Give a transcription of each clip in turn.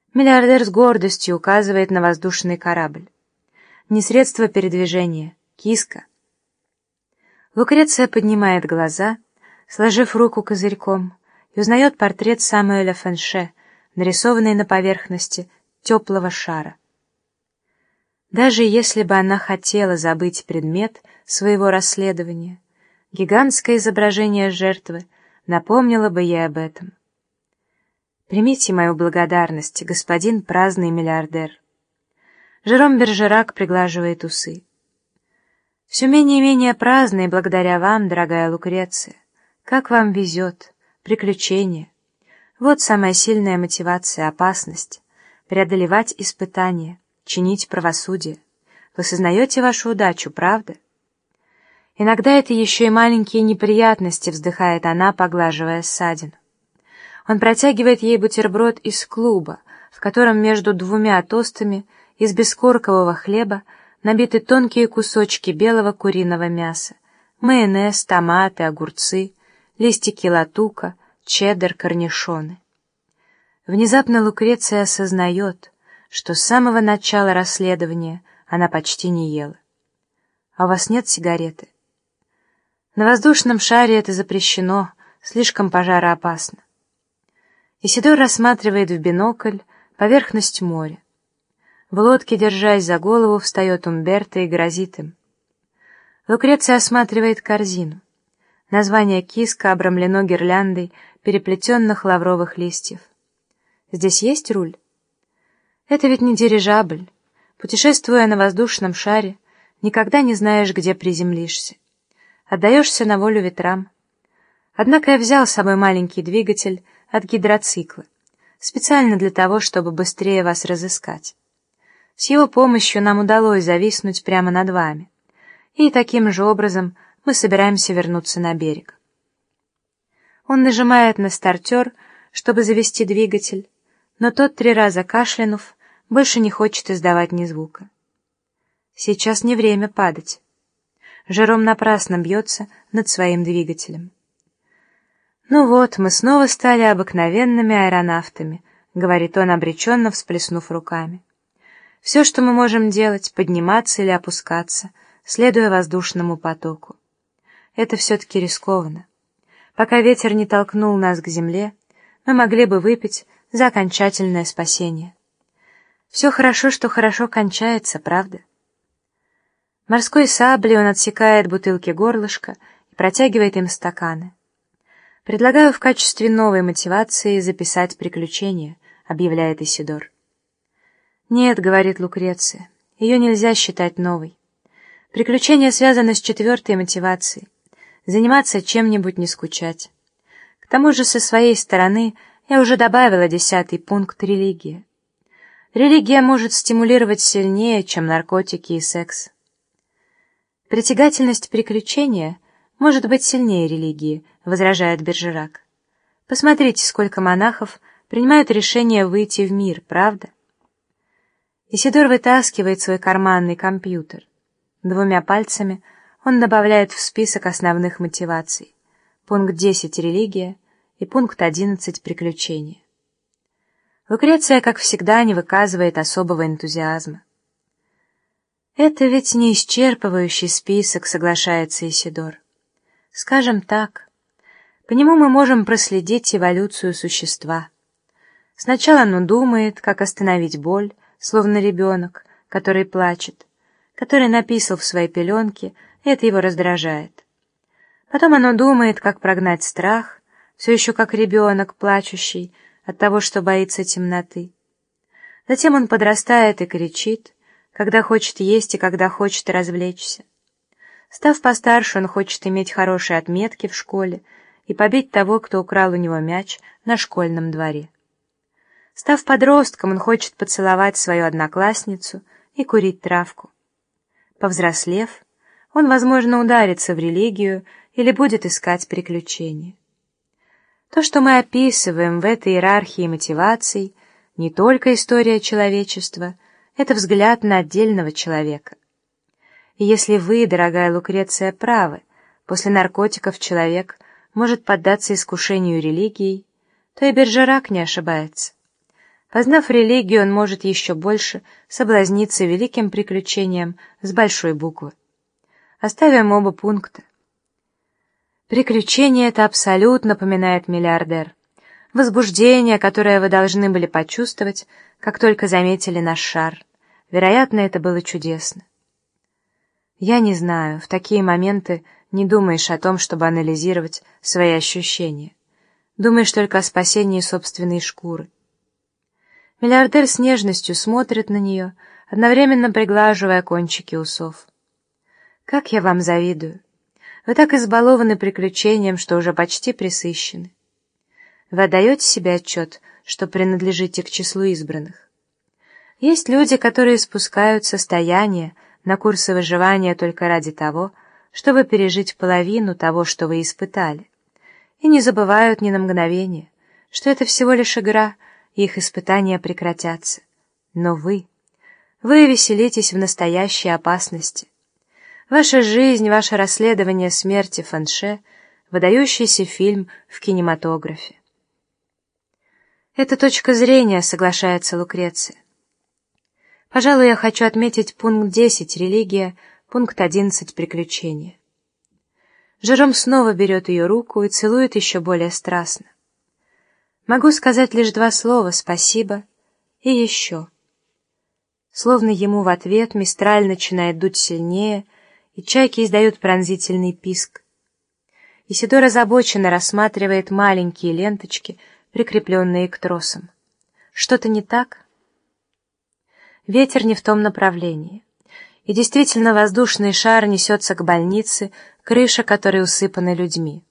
Миллиардер с гордостью указывает на воздушный корабль. Не средство передвижения, киска. Лукреция поднимает глаза, сложив руку козырьком, и узнает портрет Самуэля Фенше, нарисованный на поверхности теплого шара. Даже если бы она хотела забыть предмет своего расследования, гигантское изображение жертвы напомнило бы ей об этом. «Примите мою благодарность, господин праздный миллиардер». Жером Бержерак приглаживает усы. «Все менее и менее праздный благодаря вам, дорогая Лукреция. Как вам везет, приключения. Вот самая сильная мотивация, опасность. Преодолевать испытания, чинить правосудие. Вы сознаете вашу удачу, правда? Иногда это еще и маленькие неприятности», — вздыхает она, поглаживая ссадину. Он протягивает ей бутерброд из клуба, в котором между двумя тостами из бескоркового хлеба набиты тонкие кусочки белого куриного мяса, майонез, томаты, огурцы, листики латука, чеддер, корнишоны. Внезапно Лукреция осознает, что с самого начала расследования она почти не ела. «А у вас нет сигареты?» «На воздушном шаре это запрещено, слишком пожароопасно». Исидор рассматривает в бинокль поверхность моря. В лодке, держась за голову, встает Умберто и грозит им. Лукреция осматривает корзину. Название киска обрамлено гирляндой переплетенных лавровых листьев. Здесь есть руль? Это ведь не дирижабль. Путешествуя на воздушном шаре, никогда не знаешь, где приземлишься. Отдаешься на волю ветрам. Однако я взял с собой маленький двигатель от гидроцикла, специально для того, чтобы быстрее вас разыскать. С его помощью нам удалось зависнуть прямо над вами, и таким же образом мы собираемся вернуться на берег. Он нажимает на стартер, чтобы завести двигатель, но тот, 3 раза кашлянув, больше не хочет издавать ни звука. Сейчас не время падать. Жером напрасно бьется над своим двигателем. «Ну вот, мы снова стали обыкновенными аэронавтами», — говорит он, обреченно всплеснув руками. «Все, что мы можем делать, подниматься или опускаться, следуя воздушному потоку. Это все-таки рискованно. Пока ветер не толкнул нас к земле, мы могли бы выпить за окончательное спасение. Все хорошо, что хорошо кончается, правда?» Морской саблей он отсекает бутылки горлышка и протягивает им стаканы. «Предлагаю в качестве новой мотивации записать приключения», — объявляет Исидор. «Нет», — говорит Лукреция, — «ее нельзя считать новой. Приключения связаны с 4-й мотивацией — заниматься чем-нибудь, не скучать. К тому же со своей стороны я уже добавила 10-й пункт — религия. Религия может стимулировать сильнее, чем наркотики и секс». «Притягательность приключения может быть сильнее религии», — возражает Бержерак. «Посмотрите, сколько монахов принимают решение выйти в мир, правда?» Исидор вытаскивает свой карманный компьютер. 2 пальцами он добавляет в список основных мотиваций. Пункт 10 — религия и пункт 11 — приключения. Лукреция, как всегда, не выказывает особого энтузиазма. «Это ведь не исчерпывающий список», — соглашается Исидор. «Скажем так, по нему мы можем проследить эволюцию существа. Сначала оно думает, как остановить боль, словно ребенок, который плачет, который написал в своей пеленке, и это его раздражает. Потом оно думает, как прогнать страх, все еще как ребенок, плачущий от того, что боится темноты. Затем он подрастает и кричит, когда хочет есть и когда хочет развлечься. Став постарше, он хочет иметь хорошие отметки в школе и побить того, кто украл у него мяч на школьном дворе. Став подростком, он хочет поцеловать свою одноклассницу и курить травку. Повзрослев, он, возможно, ударится в религию или будет искать приключения. То, что мы описываем в этой иерархии мотиваций, не только история человечества, это взгляд на отдельного человека. И если вы, дорогая Лукреция, правы, после наркотиков человек может поддаться искушению религией, то и Бержерак не ошибается. Познав религию, он может еще больше соблазниться великим приключением с большой буквы. Оставим оба пункта. Приключение это абсолютно напоминает миллиардер. Возбуждение, которое вы должны были почувствовать, как только заметили наш шар. Вероятно, это было чудесно. Я не знаю, в такие моменты не думаешь о том, чтобы анализировать свои ощущения. Думаешь только о спасении собственной шкуры. Миллиардер с нежностью смотрит на нее, одновременно приглаживая кончики усов. Как я вам завидую. Вы так избалованы приключением, что уже почти пресыщены. Вы отдаете себе отчет, что принадлежите к числу избранных? Есть люди, которые спускают состояние на курсы выживания только ради того, чтобы пережить половину того, что вы испытали, и не забывают ни на мгновение, что это всего лишь игра, и их испытания прекратятся. Но вы веселитесь в настоящей опасности. Ваша жизнь, ваше расследование смерти Фэнше — выдающийся фильм в кинематографе. «Это точка зрения», — соглашается Лукреция. «Пожалуй, я хочу отметить пункт 10 — религия, пункт 11 — приключения». Жером снова берет ее руку и целует еще более страстно. «Могу сказать лишь 2 слова: спасибо и еще». Словно ему в ответ мистраль начинает дуть сильнее, и чайки издают пронзительный писк. Исидор озабоченно рассматривает маленькие ленточки, прикрепленные к тросам. Что-то не так? Ветер не в том направлении. И действительно, воздушный шар несется к больнице, крыша которой усыпана людьми.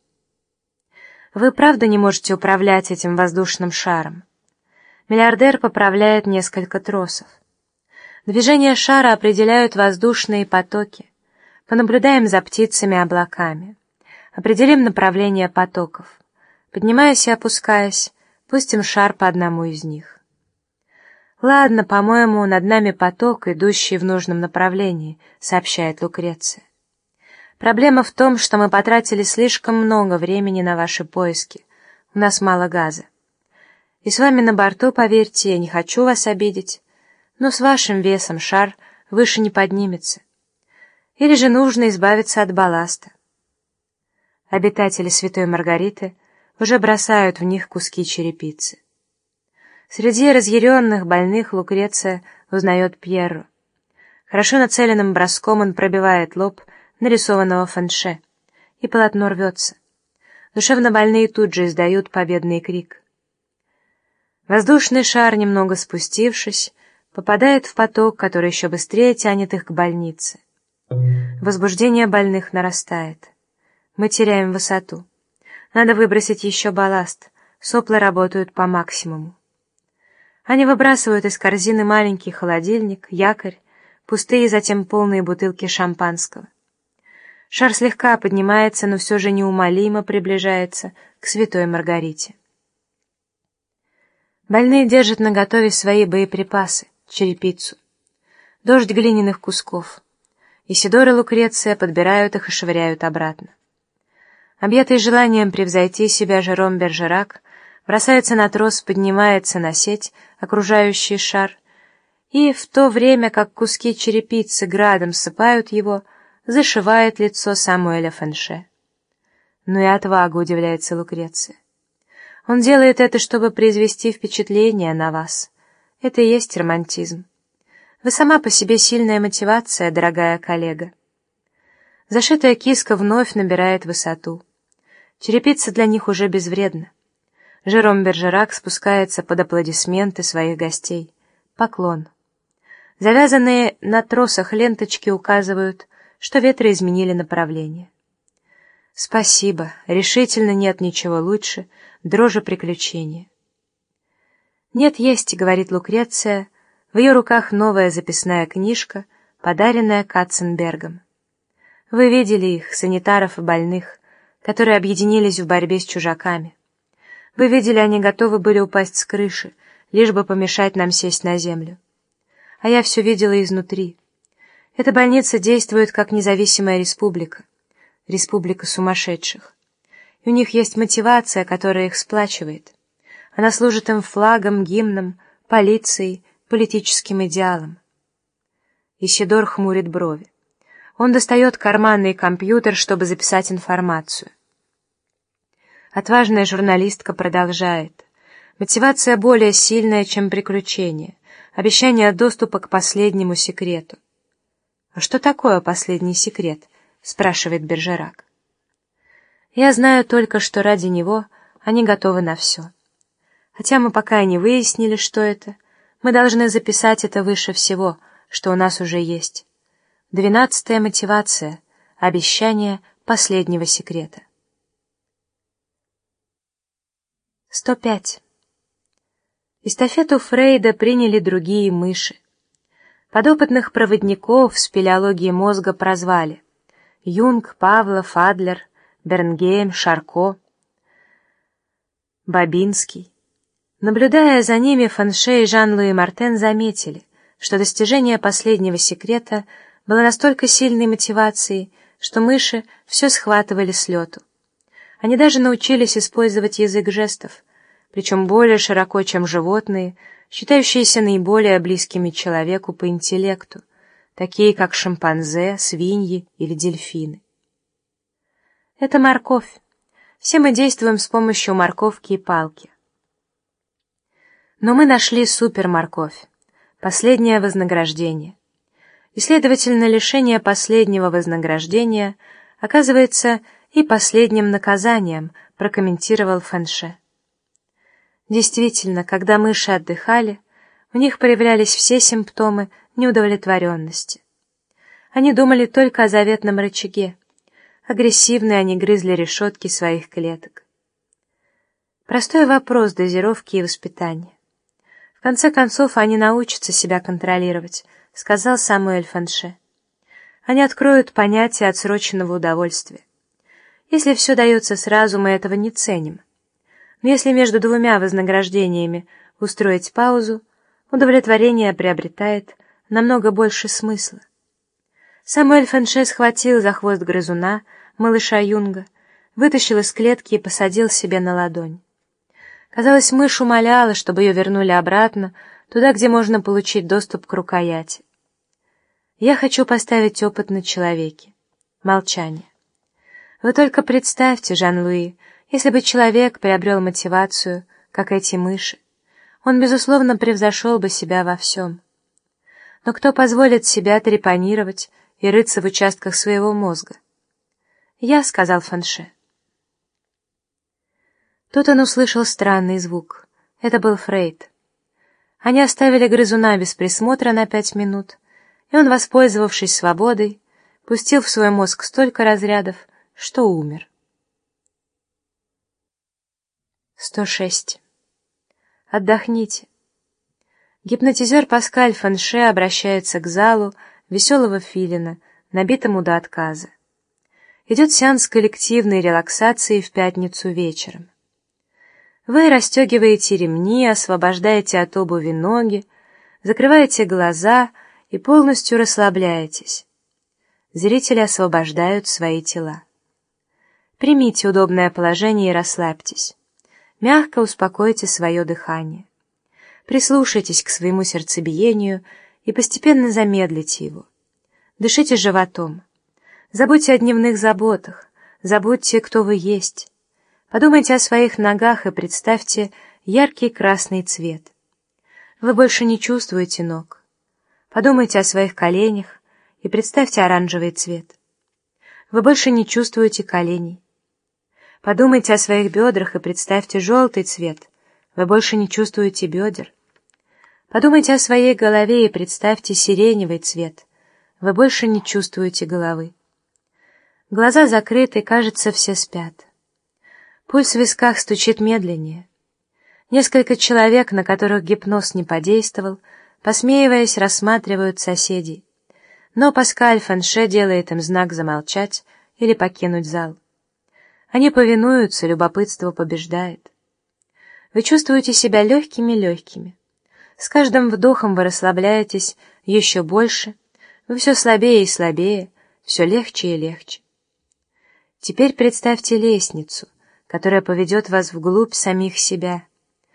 Вы правда не можете управлять этим воздушным шаром? Миллиардер поправляет несколько тросов. Движение шара определяют воздушные потоки. Понаблюдаем за птицами-облаками. Определим направление потоков. Поднимаясь и опускаясь, пустим шар по одному из них. «Ладно, по-моему, над нами поток, идущий в нужном направлении», — сообщает Лукреция. «Проблема в том, что мы потратили слишком много времени на ваши поиски. У нас мало газа. И с вами на борту, поверьте, я не хочу вас обидеть, но с вашим весом шар выше не поднимется. Или же нужно избавиться от балласта». Обитатели Святой Маргариты уже бросают в них куски черепицы. Среди разъяренных больных Лукреция узнает Пьерро. Хорошо нацеленным броском он пробивает лоб нарисованного Фэнше, и полотно рвется. Душевнобольные тут же издают победный крик. Воздушный шар, немного спустившись, попадает в поток, который еще быстрее тянет их к больнице. Возбуждение больных нарастает. Мы теряем высоту. Надо выбросить еще балласт. Сопла работают по максимуму. Они выбрасывают из корзины маленький холодильник, якорь, пустые, затем полные бутылки шампанского. Шар слегка поднимается, но все же неумолимо приближается к Святой Маргарите. Больные держат наготове свои боеприпасы, черепицу. Дождь глиняных кусков. Исидор и Лукреция подбирают их и швыряют обратно. Объятый желанием превзойти себя, Жером Бержерак бросается на трос, поднимается на сеть, окружающий шар, и в то время, как куски черепицы градом сыпают его, зашивает лицо Самуэля Фэнше. Ну и отвага, удивляется Лукреция. Он делает это, чтобы произвести впечатление на вас. Это и есть романтизм. Вы сама по себе сильная мотивация, дорогая коллега. Зашитая киска вновь набирает высоту. Черепица для них уже безвредна. Жером Бержерак спускается под аплодисменты своих гостей. Поклон. Завязанные на тросах ленточки указывают, что ветры изменили направление. Спасибо, решительно нет ничего лучше дрожи приключения. «Нет, есть», — говорит Лукреция, в ее руках новая записная книжка, подаренная Катценбергом. Вы видели их, санитаров и больных, которые объединились в борьбе с чужаками. Вы видели, они готовы были упасть с крыши, лишь бы помешать нам сесть на землю. А я все видела изнутри. Эта больница действует как независимая республика, республика сумасшедших. И у них есть мотивация, которая их сплачивает. Она служит им флагом, гимном, полицией, политическим идеалом. Исидор хмурит брови. Он достает карманный компьютер, чтобы записать информацию. Отважная журналистка продолжает. Мотивация более сильная, чем приключение. Обещание доступа к последнему секрету. «А что такое последний секрет?» — спрашивает Бержерак. «Я знаю только, что ради него они готовы на все. Хотя мы пока и не выяснили, что это, мы должны записать это выше всего, что у нас уже есть. 12-я мотивация — обещание последнего секрета». 105. Эстафету Фрейда приняли другие мыши. Подопытных проводников в спелеологии мозга прозвали Юнг, Павлов, Адлер, Бернгейм, Шарко, Бабинский. Наблюдая за ними, Фанше и Жан-Луи Мартен заметили, что достижение последнего секрета было настолько сильной мотивацией, что мыши все схватывали с лету. Они даже научились использовать язык жестов, причем более широко, чем животные, считающиеся наиболее близкими человеку по интеллекту, такие как шимпанзе, свиньи или дельфины. Это морковь. Все мы действуем с помощью морковки и палки. Но мы нашли суперморковь, последнее вознаграждение. И, следовательно, лишение последнего вознаграждения оказывается и последним наказанием, прокомментировал Фанше. Действительно, когда мыши отдыхали, у них проявлялись все симптомы неудовлетворенности. Они думали только о заветном рычаге. Агрессивные они грызли решетки своих клеток. Простой вопрос дозировки и воспитания. В конце концов, они научатся себя контролировать, сказал Самуэль Фанше. Они откроют понятие отсроченного удовольствия. Если все дается сразу, мы этого не ценим. Но если между двумя вознаграждениями устроить паузу, удовлетворение приобретает намного больше смысла. Самуэль Фанше схватил за хвост грызуна, малыша Юнга, вытащил из клетки и посадил себе на ладонь. Казалось, мышь умоляла, чтобы ее вернули обратно, туда, где можно получить доступ к рукояти. Я хочу поставить опыт на человеке. Молчание. Вы только представьте, Жан-Луи, если бы человек приобрел мотивацию, как эти мыши, он, безусловно, превзошел бы себя во всем. Но кто позволит себя трепанировать и рыться в участках своего мозга? «Я», — сказал Фанше. Тут он услышал странный звук. Это был Фрейд. Они оставили грызуна без присмотра на 5 минут, и он, воспользовавшись свободой, пустил в свой мозг столько разрядов, что умер. 106. Отдохните. Гипнотизер Паскаль Фанше обращается к залу веселого филина, набитому до отказа. Идет сеанс коллективной релаксации в пятницу вечером. Вы расстегиваете ремни, освобождаете от обуви ноги, закрываете глаза и полностью расслабляетесь. Зрители освобождают свои тела. Примите удобное положение и расслабьтесь. Мягко успокойте свое дыхание. Прислушайтесь к своему сердцебиению и постепенно замедлите его. Дышите животом. Забудьте о дневных заботах, забудьте, кто вы есть. Подумайте о своих ногах и представьте яркий красный цвет. Вы больше не чувствуете ног. Подумайте о своих коленях и представьте оранжевый цвет. Вы больше не чувствуете коленей. Подумайте о своих бедрах и представьте желтый цвет. Вы больше не чувствуете бедер. Подумайте о своей голове и представьте сиреневый цвет. Вы больше не чувствуете головы. Глаза закрыты, кажется, все спят. Пульс в висках стучит медленнее. Несколько человек, на которых гипноз не подействовал, посмеиваясь, рассматривают соседей. Но Паскаль Фанше делает им знак замолчать или покинуть зал. Они повинуются, любопытство побеждает. Вы чувствуете себя легкими-легкими. С каждым вдохом вы расслабляетесь еще больше, вы все слабее и слабее, все легче и легче. Теперь представьте лестницу, которая поведет вас вглубь самих себя.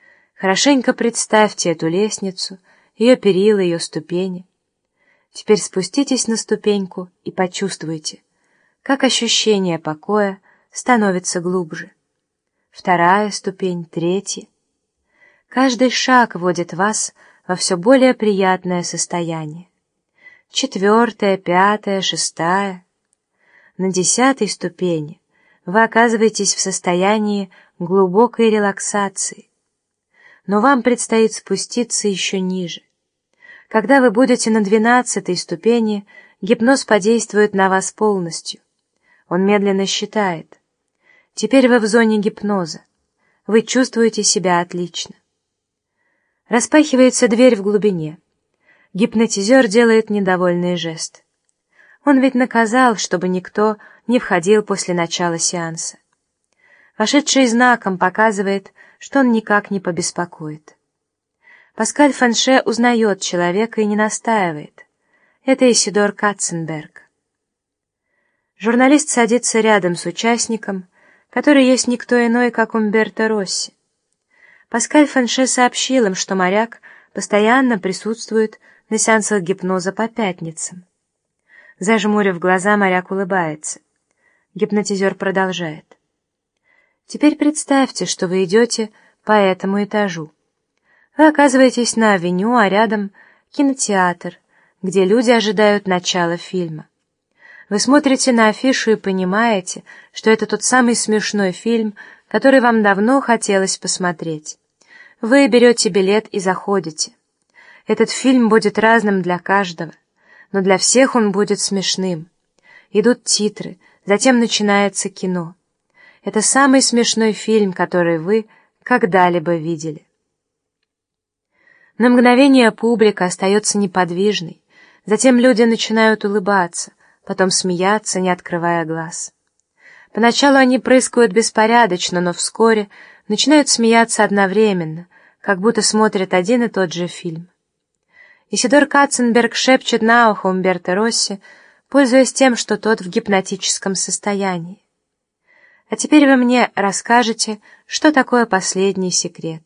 Хорошенько представьте эту лестницу, ее перила, ее ступени. Теперь спуститесь на ступеньку и почувствуйте, как ощущение покоя становится глубже. Вторая ступень, третья. Каждый шаг вводит вас во все более приятное состояние. Четвертая, пятая, шестая. На 10-й ступени вы оказываетесь в состоянии глубокой релаксации. Но вам предстоит спуститься еще ниже. Когда вы будете на 12-й ступени, гипноз подействует на вас полностью. Он медленно считает. Теперь вы в зоне гипноза. Вы чувствуете себя отлично. Распахивается дверь в глубине. Гипнотизер делает недовольный жест. Он ведь наказал, чтобы никто не входил после начала сеанса. Вошедший знаком показывает, что он никак не побеспокоит. Паскаль Фанше узнает человека и не настаивает. Это Исидор Катценберг. Журналист садится рядом с участником, который есть никто иной, как Умберто Росси. Паскаль Фанше сообщил им, что моряк постоянно присутствует на сеансах гипноза по пятницам. Зажмурив глаза, моряк улыбается. Гипнотизер продолжает. Теперь представьте, что вы идете по этому этажу. Вы оказываетесь на авеню, а рядом кинотеатр, где люди ожидают начала фильма. Вы смотрите на афишу и понимаете, что это тот самый смешной фильм, который вам давно хотелось посмотреть. Вы берете билет и заходите. Этот фильм будет разным для каждого, но для всех он будет смешным. Идут титры, затем начинается кино. Это самый смешной фильм, который вы когда-либо видели. На мгновение публика остается неподвижной, затем люди начинают улыбаться, потом смеяться, не открывая глаз. Поначалу они прыскают беспорядочно, но вскоре начинают смеяться одновременно, как будто смотрят один и тот же фильм. Исидор Катценберг шепчет на ухо Умберто Росси, пользуясь тем, что тот в гипнотическом состоянии. А теперь вы мне расскажете, что такое последний секрет.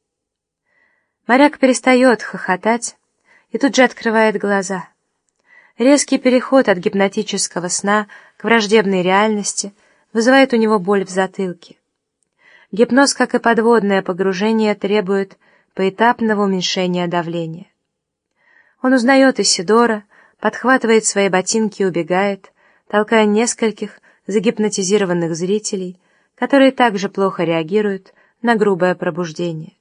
Моряк перестает хохотать и тут же открывает глаза. Резкий переход от гипнотического сна к враждебной реальности вызывает у него боль в затылке. Гипноз, как и подводное погружение, требует поэтапного уменьшения давления. Он узнает Исидора, подхватывает свои ботинки и убегает, толкая нескольких загипнотизированных зрителей, которые также плохо реагируют на грубое пробуждение.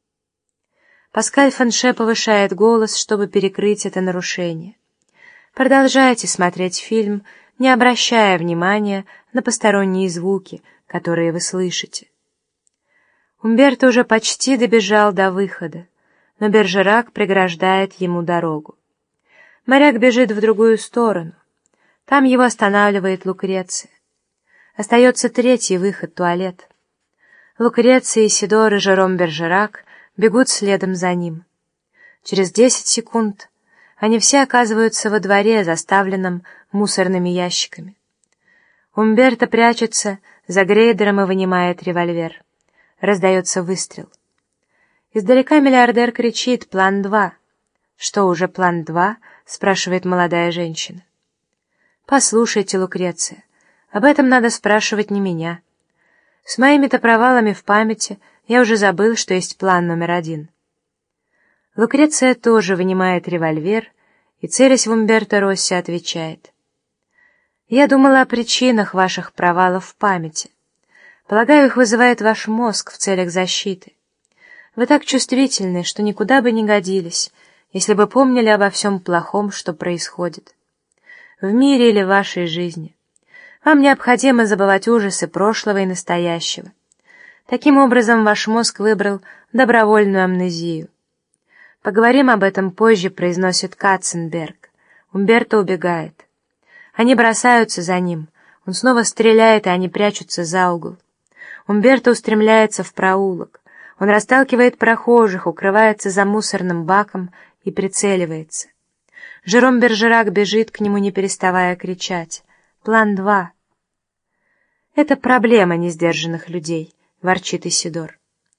Паскаль Фанше повышает голос, чтобы перекрыть это нарушение. Продолжайте смотреть фильм, не обращая внимания на посторонние звуки, которые вы слышите. Умберто уже почти добежал до выхода, но Бержерак преграждает ему дорогу. Моряк бежит в другую сторону. Там его останавливает Лукреция. Остается третий выход — туалет. Лукреция, Исидор и Жером Бержерак бегут следом за ним. Через 10 секунд они все оказываются во дворе, заставленном мусорными ящиками. Умберто прячется за грейдером и вынимает револьвер. Раздается выстрел. Издалека миллиардер кричит: «План 2». «Что, уже план 2?» — спрашивает молодая женщина. «Послушайте, Лукреция, об этом надо спрашивать не меня. С моими-то провалами в памяти я уже забыл, что есть план номер 1». Лукреция тоже вынимает револьвер и, целясь в Умберто Росси, отвечает: «Я думала о причинах ваших провалов в памяти. Полагаю, их вызывает ваш мозг в целях защиты. Вы так чувствительны, что никуда бы не годились, если бы помнили обо всем плохом, что происходит. В мире или в вашей жизни. Вам необходимо забывать ужасы прошлого и настоящего. Таким образом, ваш мозг выбрал добровольную амнезию. Поговорим об этом позже», — произносит Катценберг. Умберто убегает. Они бросаются за ним. Он снова стреляет, и они прячутся за угол. Умберто устремляется в проулок. Он расталкивает прохожих, укрывается за мусорным баком и прицеливается. Жером Бержерак бежит к нему, не переставая кричать: «План 2». «Это проблема несдержанных людей», — ворчит Исидор.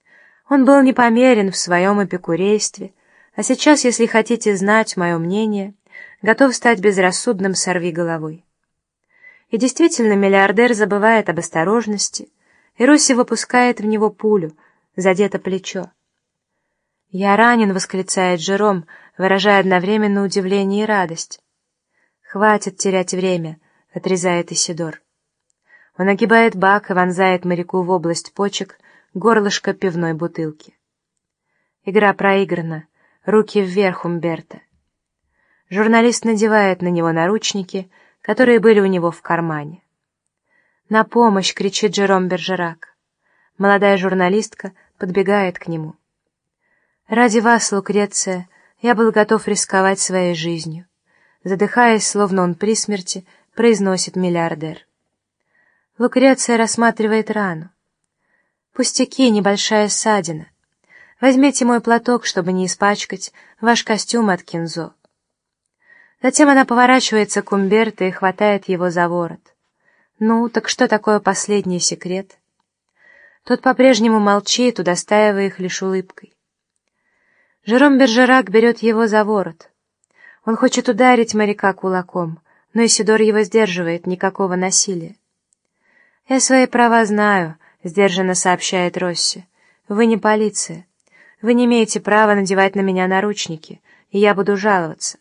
Он был непомерен в своем эпикурействе, а сейчас, если хотите знать мое мнение, готов стать безрассудным сорвиголовой. И действительно, миллиардер забывает об осторожности, и Росси выпускает в него пулю, задето плечо. «Я ранен!» — восклицает Жером, выражая одновременно удивление и радость. «Хватит терять время!» — отрезает Исидор. Он огибает бак и вонзает моряку в область почек горлышко пивной бутылки. Игра проиграна. Руки вверх, Умберто. Журналист надевает на него наручники, которые были у него в кармане. «На помощь!» — кричит Жером Бержерак. Молодая журналистка подбегает к нему. «Ради вас, Лукреция, я был готов рисковать своей жизнью», задыхаясь, словно он при смерти, произносит миллиардер. Лукреция рассматривает рану. «Пустяки, небольшая ссадина. Возьмите мой платок, чтобы не испачкать ваш костюм от кинзо». Затем она поворачивается к Умберто и хватает его за ворот. «Ну, так что такое последний секрет?» Тот по-прежнему молчит, удостаивая их лишь улыбкой. Жером Бержерак берет его за ворот. Он хочет ударить моряка кулаком, но Исидор его сдерживает, никакого насилия. «Я свои права знаю», — сдержанно сообщает Росси. «Вы не полиция. Вы не имеете права надевать на меня наручники, и я буду жаловаться».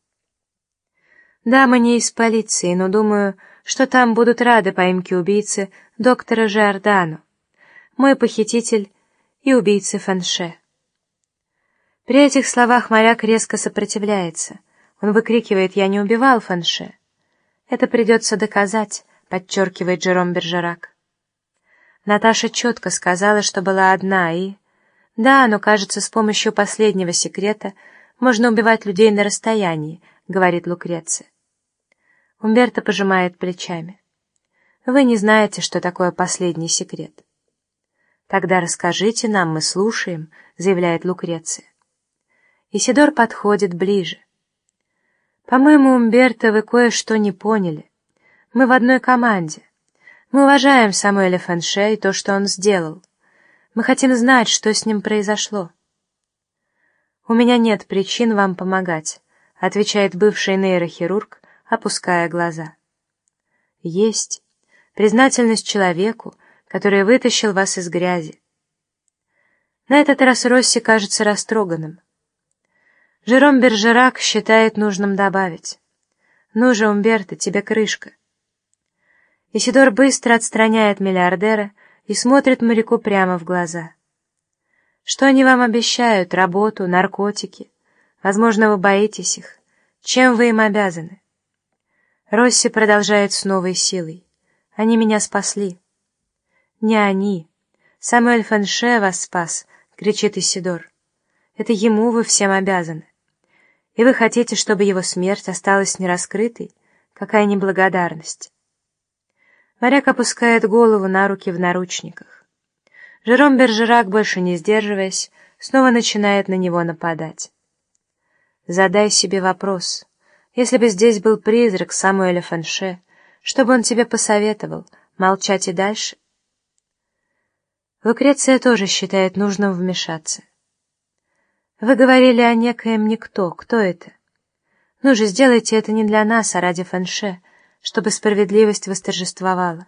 «Да, мы не из полиции, но думаю, что там будут рады поимке убийцы доктора Жордано, мой похититель и убийцы Фанше». При этих словах моряк резко сопротивляется. Он выкрикивает: «Я не убивал Фанше». «Это придется доказать», — подчеркивает Жером Бержерак. Наташа четко сказала, что была одна, и... «Да, но, кажется, с помощью последнего секрета можно убивать людей на расстоянии», — говорит Лукреция. Умберто пожимает плечами. «Вы не знаете, что такое последний секрет». «Тогда расскажите нам, мы слушаем», — заявляет Лукреция. Исидор подходит ближе. «По-моему, Умберто, вы кое-что не поняли. Мы в одной команде. Мы уважаем Самуэля Фанше и то, что он сделал. Мы хотим знать, что с ним произошло». «У меня нет причин вам помогать», — отвечает бывший нейрохирург, опуская глаза. «Есть. Признательность человеку, который вытащил вас из грязи». На этот раз Росси кажется растроганным. Жером Бержерак считает нужным добавить: «Ну же, Умберто, тебе крышка». Исидор быстро отстраняет миллиардера и смотрит моряку прямо в глаза. «Что они вам обещают? Работу, наркотики? Возможно, вы боитесь их. Чем вы им обязаны?» Росси продолжает с новой силой: «Они меня спасли». «Не они. Самуэль Фанше вас спас», — кричит Исидор. «Это ему вы всем обязаны. И вы хотите, чтобы его смерть осталась нераскрытой? Какая неблагодарность!» Моряк опускает голову на руки в наручниках. Жером Бержерак, больше не сдерживаясь, снова начинает на него нападать. «Задай себе вопрос. Если бы здесь был призрак Самуэля Фанше, что бы он тебе посоветовал, молчать и дальше?» Лукреция тоже считает нужным вмешаться. «Вы говорили о некоем никто. Кто это? Ну же, сделайте это не для нас, а ради Фанше, чтобы справедливость восторжествовала».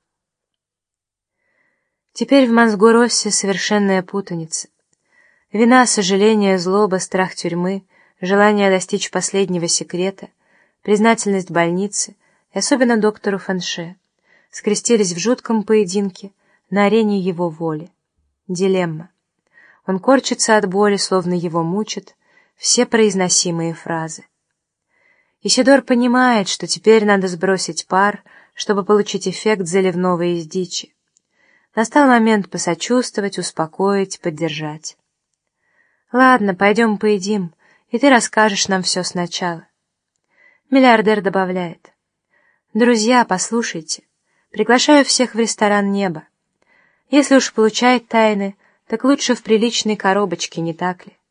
Теперь в мозгу Росси совершенная путаница. Вина, сожаление, злоба, страх тюрьмы, желание достичь последнего секрета, признательность больницы и особенно доктору Фанше скрестились в жутком поединке на арене его воли. Дилемма. Он корчится от боли, словно его мучат все произносимые фразы. Исидор понимает, что теперь надо сбросить пар, чтобы получить эффект заливного из дичи. Настал момент посочувствовать, успокоить, поддержать. «Ладно, пойдем поедим, и ты расскажешь нам все сначала». Миллиардер добавляет: «Друзья, послушайте, приглашаю всех в ресторан «Небо». Если уж получать тайны, так лучше в приличной коробочке, не так ли?»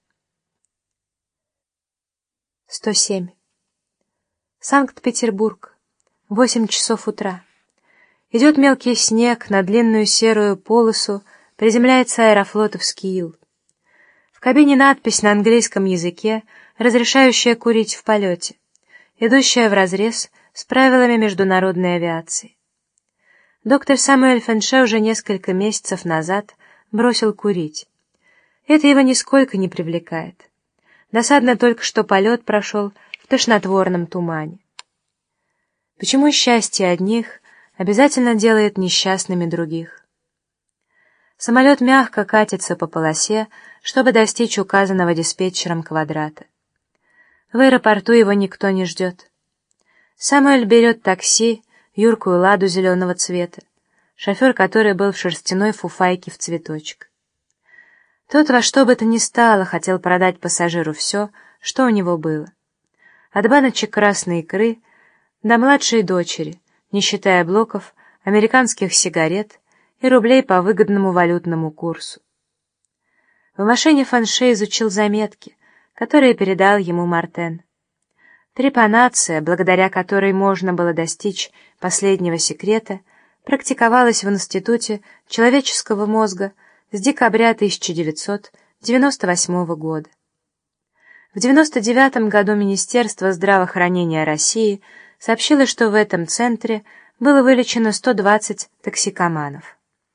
107. Санкт-Петербург. 8 часов утра. Идет мелкий снег на длинную серую полосу приземляется аэрофлотовский Ил. В кабине надпись на английском языке, разрешающая курить в полете, идущая вразрез с правилами международной авиации. Доктор Самуэль Фенше уже несколько месяцев назад бросил курить. Это его нисколько не привлекает. Досадно только, что полет прошел в тошнотворном тумане. Почему счастье одних обязательно делает несчастными других? Самолет мягко катится по полосе, чтобы достичь указанного диспетчером квадрата. В аэропорту его никто не ждет. Самуэль берет такси, юркую ладу зеленого цвета, шофер которой был в шерстяной фуфайке в цветочек. Тот во что бы то ни стало хотел продать пассажиру все, что у него было. От баночек красной икры до младшей дочери, не считая блоков, американских сигарет и рублей по выгодному валютному курсу. В машине Фенше изучил заметки, которые передал ему Мартен. Трепанация, благодаря которой можно было достичь последнего секрета, практиковалась в Институте человеческого мозга с декабря 1998 года. В 1999 году Министерство здравоохранения России сообщило, что в этом центре было вылечено 120 токсикоманов.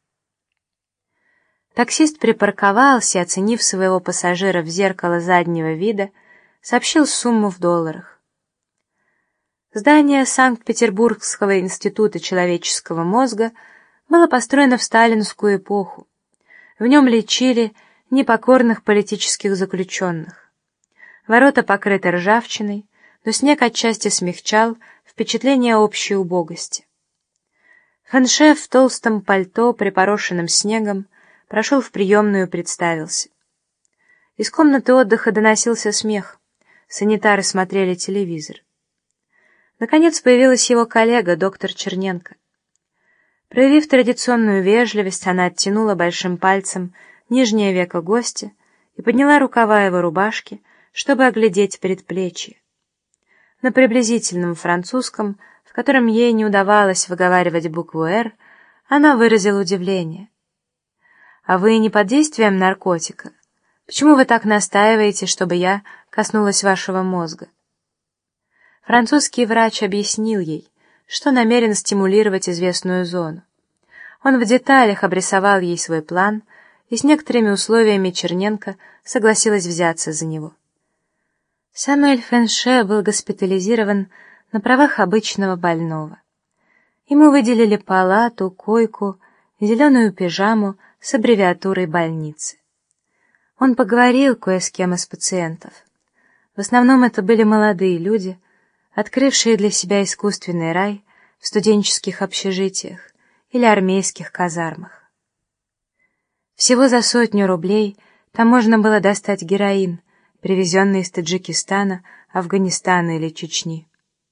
Таксист припарковался и, оценив своего пассажира в зеркало заднего вида, сообщил сумму в долларах. Здание Санкт-Петербургского института человеческого мозга было построено в сталинскую эпоху. В нем лечили непокорных политических заключенных. Ворота покрыты ржавчиной, но снег отчасти смягчал впечатление общей убогости. Фенше в толстом пальто, припорошенном снегом, прошел в приемную и представился. Из комнаты отдыха доносился смех. Санитары смотрели телевизор. Наконец появилась его коллега, доктор Черненко. Проявив традиционную вежливость, она оттянула большим пальцем нижнее веко гостя и подняла рукава его рубашки, чтобы оглядеть предплечье. На приблизительном французском, в котором ей не удавалось выговаривать букву «Р», она выразила удивление. «А вы не под действием наркотика? Почему вы так настаиваете, чтобы я коснулась вашего мозга?» Французский врач объяснил ей, что намерен стимулировать известную зону. Он в деталях обрисовал ей свой план, и с некоторыми условиями Черненко согласилась взяться за него. Самуэль Фенше был госпитализирован на правах обычного больного. Ему выделили палату, койку, зеленую пижаму с аббревиатурой больницы. Он поговорил кое с кем из пациентов. В основном это были молодые люди, открывшие для себя искусственный рай в студенческих общежитиях или армейских казармах. Всего за 100 рублей там можно было достать героин, привезенный из Таджикистана, Афганистана или Чечни.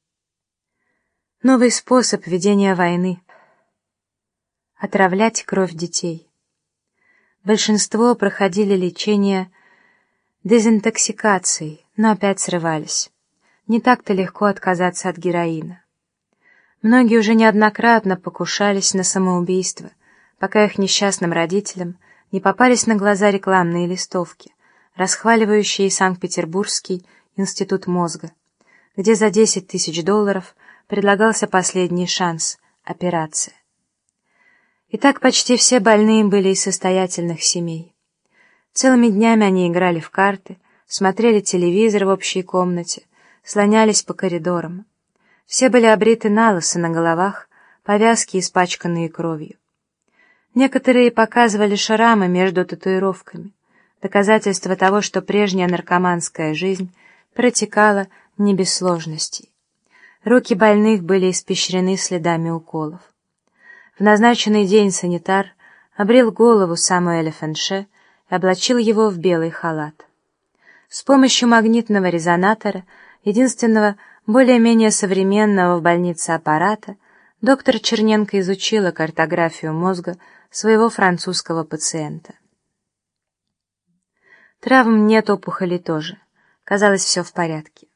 Новый способ ведения войны — отравлять кровь детей. Большинство проходили лечение дезинтоксикацией, но опять срывались. Не так-то легко отказаться от героина. Многие уже неоднократно покушались на самоубийство, пока их несчастным родителям не попались на глаза рекламные листовки, расхваливающие Санкт-Петербургский институт мозга, где за $10 000 предлагался последний шанс — операция. И так почти все больные были из состоятельных семей. Целыми днями они играли в карты, смотрели телевизор в общей комнате, слонялись по коридорам. Все были обриты налысо на головах, повязки, испачканные кровью. Некоторые показывали шрамы между татуировками, доказательство того, что прежняя наркоманская жизнь протекала не без сложностей. Руки больных были испещрены следами уколов. В назначенный день санитар обрил голову Самуэля Фенше и облачил его в белый халат. С помощью магнитного резонатора, единственного более-менее современного в больнице аппарата, доктор Черненко изучила картографию мозга своего французского пациента. Травм нет, опухолей тоже. Казалось, все в порядке.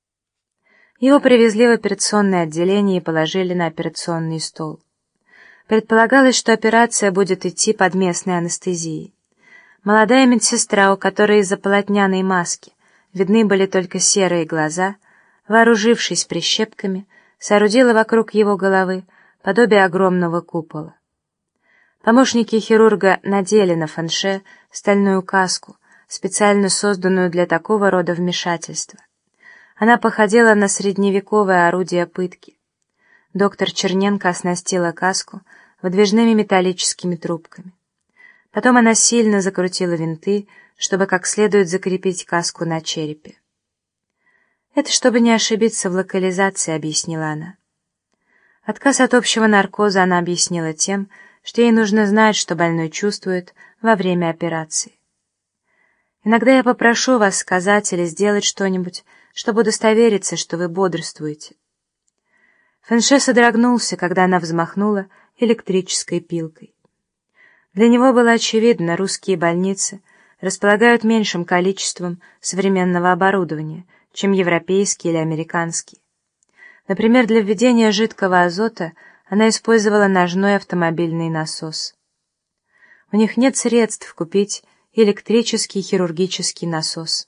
Его привезли в операционное отделение и положили на операционный стол. Предполагалось, что операция будет идти под местной анестезией. Молодая медсестра, у которой из-за полотняной маски видны были только серые глаза, вооружившись прищепками, соорудила вокруг его головы подобие огромного купола. Помощники хирурга надели на Фэнше стальную каску, специально созданную для такого рода вмешательства. Она походила на средневековое орудие пытки. Доктор Черненко оснастила каску выдвижными металлическими трубками. Потом она сильно закрутила винты, чтобы как следует закрепить каску на черепе. «Это чтобы не ошибиться в локализации», — объяснила она. Отказ от общего наркоза она объяснила тем, что ей нужно знать, что больной чувствует во время операции. «Иногда я попрошу вас сказать или сделать что-нибудь, чтобы удостовериться, что вы бодрствуете». Фэнше содрогнулся, когда она взмахнула электрической пилкой. Для него было очевидно, русские больницы располагают меньшим количеством современного оборудования, чем европейские или американские. Например, для введения жидкого азота она использовала ножной автомобильный насос. У них нет средств купить электрический хирургический насос.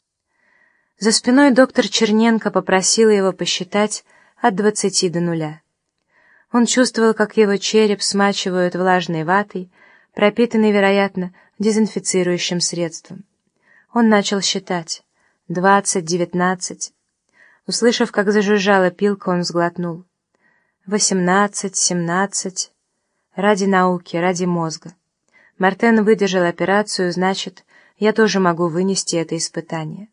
За спиной доктор Черненко попросила его посчитать от 20 до 0. Он чувствовал, как его череп смачивают влажной ватой, пропитанной, вероятно, дезинфицирующим средством. Он начал считать. 20, 19. Услышав, как зажужжала пилка, он сглотнул. 18, 17. Ради науки, ради мозга. Мартен выдержал операцию, значит, я тоже могу вынести это испытание.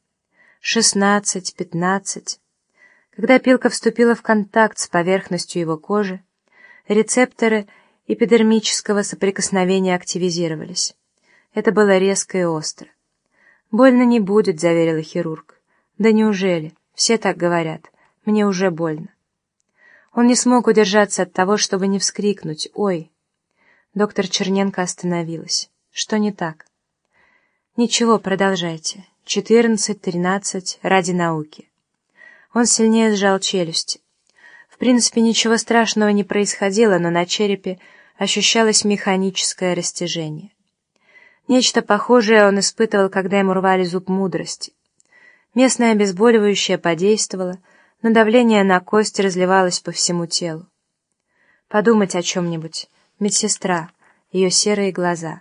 16, 15. Когда пилка вступила в контакт с поверхностью его кожи, рецепторы эпидермического соприкосновения активизировались. Это было резко и остро. «Больно не будет», — заверила хирург. «Да неужели? Все так говорят. Мне уже больно». Он не смог удержаться от того, чтобы не вскрикнуть «Ой!». Доктор Черненко остановилась. «Что не так?» «Ничего, продолжайте. 14, 13, ради науки». Он сильнее сжал челюсти. В принципе, ничего страшного не происходило, но на черепе ощущалось механическое растяжение. Нечто похожее он испытывал, когда ему рвали зуб мудрости. Местное обезболивающее подействовало, но давление на кость разливалось по всему телу. Подумать о чем-нибудь. Медсестра, ее серые глаза.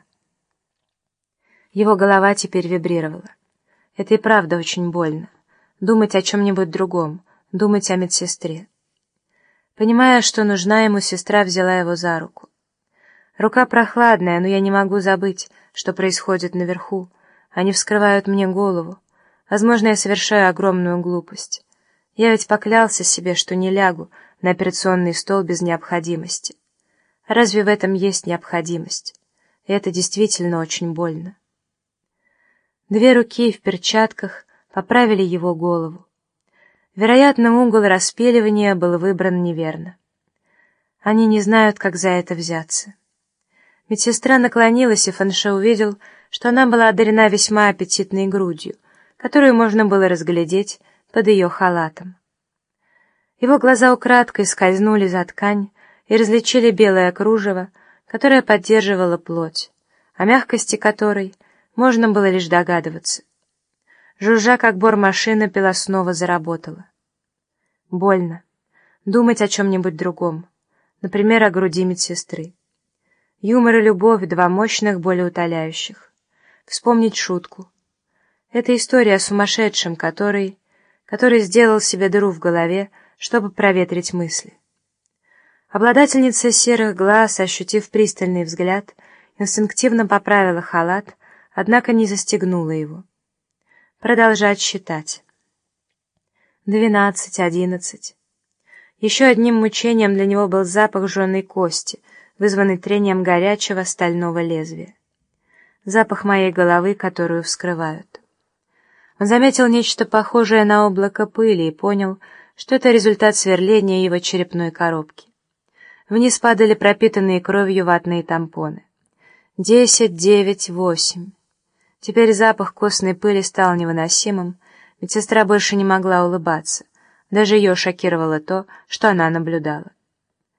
Его голова теперь вибрировала. Это и правда очень больно. Думать о чем-нибудь другом, думать о медсестре. Понимая, что нужна ему, сестра взяла его за руку. Рука прохладная, но я не могу забыть, что происходит наверху. Они вскрывают мне голову. Возможно, я совершаю огромную глупость. Я ведь поклялся себе, что не лягу на операционный стол без необходимости. Разве в этом есть необходимость? И это действительно очень больно. Две руки в перчатках поправили его голову. Вероятно, угол распиливания был выбран неверно. Они не знают, как за это взяться. Медсестра наклонилась, и Фэнше увидел, что она была одарена весьма аппетитной грудью, которую можно было разглядеть под ее халатом. Его глаза украдкой скользнули за ткань и различили белое кружево, которое поддерживало плоть, о мягкости которой можно было лишь догадываться. Жужжа, как бормашина, пила снова заработала. Больно. Думать о чем-нибудь другом. Например, о груди медсестры. Юмор и любовь — два мощных болеутоляющих. Вспомнить шутку. Это история о сумасшедшем, который сделал себе дыру в голове, чтобы проветрить мысли. Обладательница серых глаз, ощутив пристальный взгляд, инстинктивно поправила халат, однако не застегнула его. Продолжать считать. 12, 11. Еще одним мучением для него был запах жженой кости, вызванный трением горячего стального лезвия. Запах моей головы, которую вскрывают. Он заметил нечто похожее на облако пыли и понял, что это результат сверления его черепной коробки. Вниз падали пропитанные кровью ватные тампоны. 10, 9, 8. Теперь запах костной пыли стал невыносимым, медсестра больше не могла улыбаться. Даже ее шокировало то, что она наблюдала.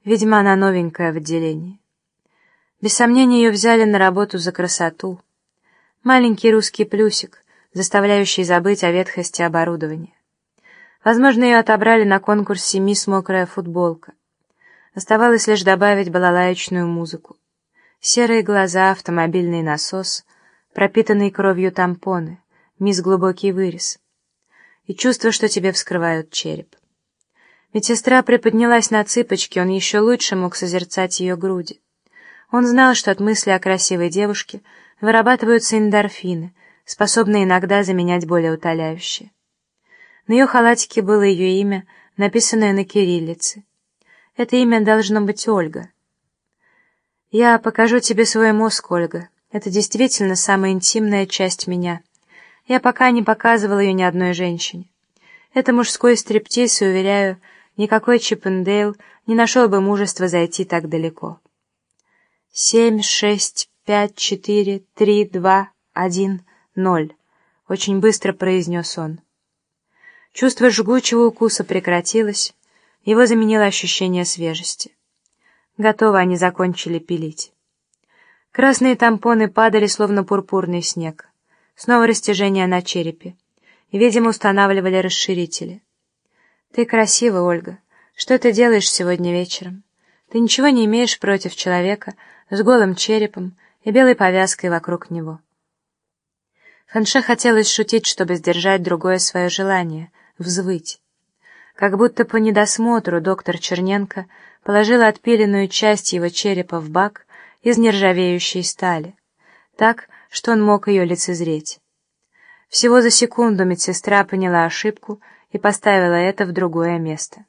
Видимо, она новенькая в отделении. Без сомнения, ее взяли на работу за красоту. Маленький русский плюсик, заставляющий забыть о ветхости оборудования. Возможно, ее отобрали на конкурсе «Мисс Мокрая футболка». Оставалось лишь добавить балалаечную музыку. Серые глаза, автомобильный насос, пропитанные кровью тампоны, мисс Глубокий вырез. И чувство, что тебе вскрывают череп. Медсестра приподнялась на цыпочки, он еще лучше мог созерцать ее груди. Он знал, что от мысли о красивой девушке вырабатываются эндорфины, способные иногда заменять болеутоляющие. На ее халатике было ее имя, написанное на кириллице. Это имя должно быть Ольга. «Я покажу тебе свой мозг, Ольга. Это действительно самая интимная часть меня. Я пока не показывал ее ни одной женщине. Это мужской стриптиз, и, уверяю, никакой Чиппендейл не нашел бы мужества зайти так далеко». 7, 6, 5, 4, 3, 2, 1, 0. Очень быстро произнес он. Чувство жгучего укуса прекратилось, его заменило ощущение свежести. Готово, они закончили пилить. Красные тампоны падали, словно пурпурный снег. Снова растяжение на черепе. И, видимо, устанавливали расширители. «Ты красива, Ольга. Что ты делаешь сегодня вечером? Ты ничего не имеешь против человека с голым черепом и белой повязкой вокруг него». Фанше хотелось шутить, чтобы сдержать другое свое желание — взвыть. Как будто по недосмотру доктор Черненко положила отпиленную часть его черепа в бак из нержавеющей стали, так, что он мог ее лицезреть. Всего за секунду медсестра поняла ошибку и поставила это в другое место.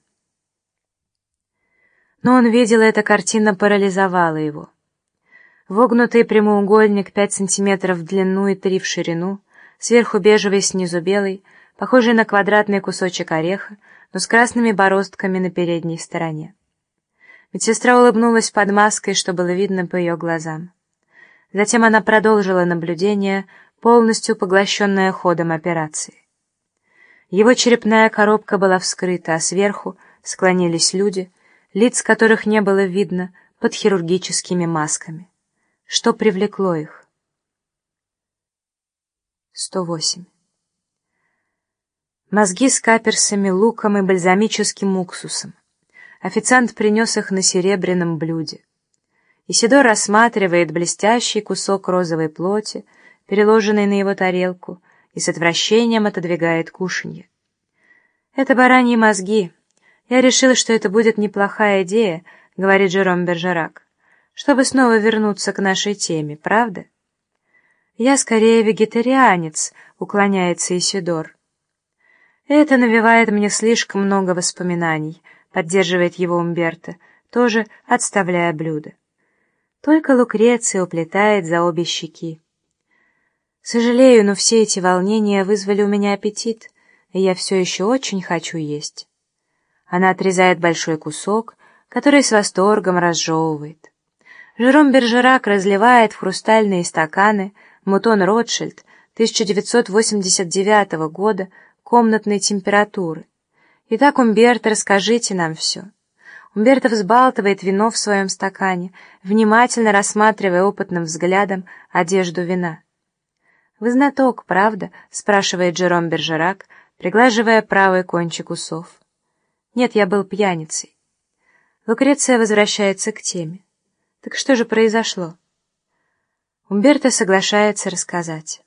Но он видел, эта картина парализовала его. Вогнутый прямоугольник 5 сантиметров в длину и 3 в ширину, сверху бежевый, снизу белый, похожий на квадратный кусочек ореха, но с красными бороздками на передней стороне. Медсестра улыбнулась под маской, что было видно по ее глазам. Затем она продолжила наблюдение, полностью поглощенное ходом операции. Его черепная коробка была вскрыта, а сверху склонились люди, лиц которых не было видно под хирургическими масками. Что привлекло их? 108. Мозги с каперсами, луком и бальзамическим уксусом. Официант принес их на серебряном блюде. Исидор рассматривает блестящий кусок розовой плоти, переложенный на его тарелку, и с отвращением отодвигает кушанье. «Это бараньи мозги. Я решила, что это будет неплохая идея», — говорит Жером Бержерак, «чтобы снова вернуться к нашей теме, правда?» «Я скорее вегетарианец», — уклоняется Исидор. «Это навевает мне слишком много воспоминаний», — поддерживает его Умберто, тоже отставляя блюдо. Только Лукреция уплетает за обе щеки. «Сожалею, но все эти волнения вызвали у меня аппетит, и я все еще очень хочу есть». Она отрезает большой кусок, который с восторгом разжевывает. Жером Бержерак разливает в хрустальные стаканы Мутон Ротшильд 1989 года комнатной температуры. «Итак, Умберто, расскажите нам все». Умберто взбалтывает вино в своем стакане, внимательно рассматривая опытным взглядом одежду вина. «Вы знаток, правда?» — спрашивает Жером Бержерак, приглаживая правый кончик усов. «Нет, я был пьяницей». Лукреция возвращается к теме. «Так что же произошло?» Умберто соглашается рассказать.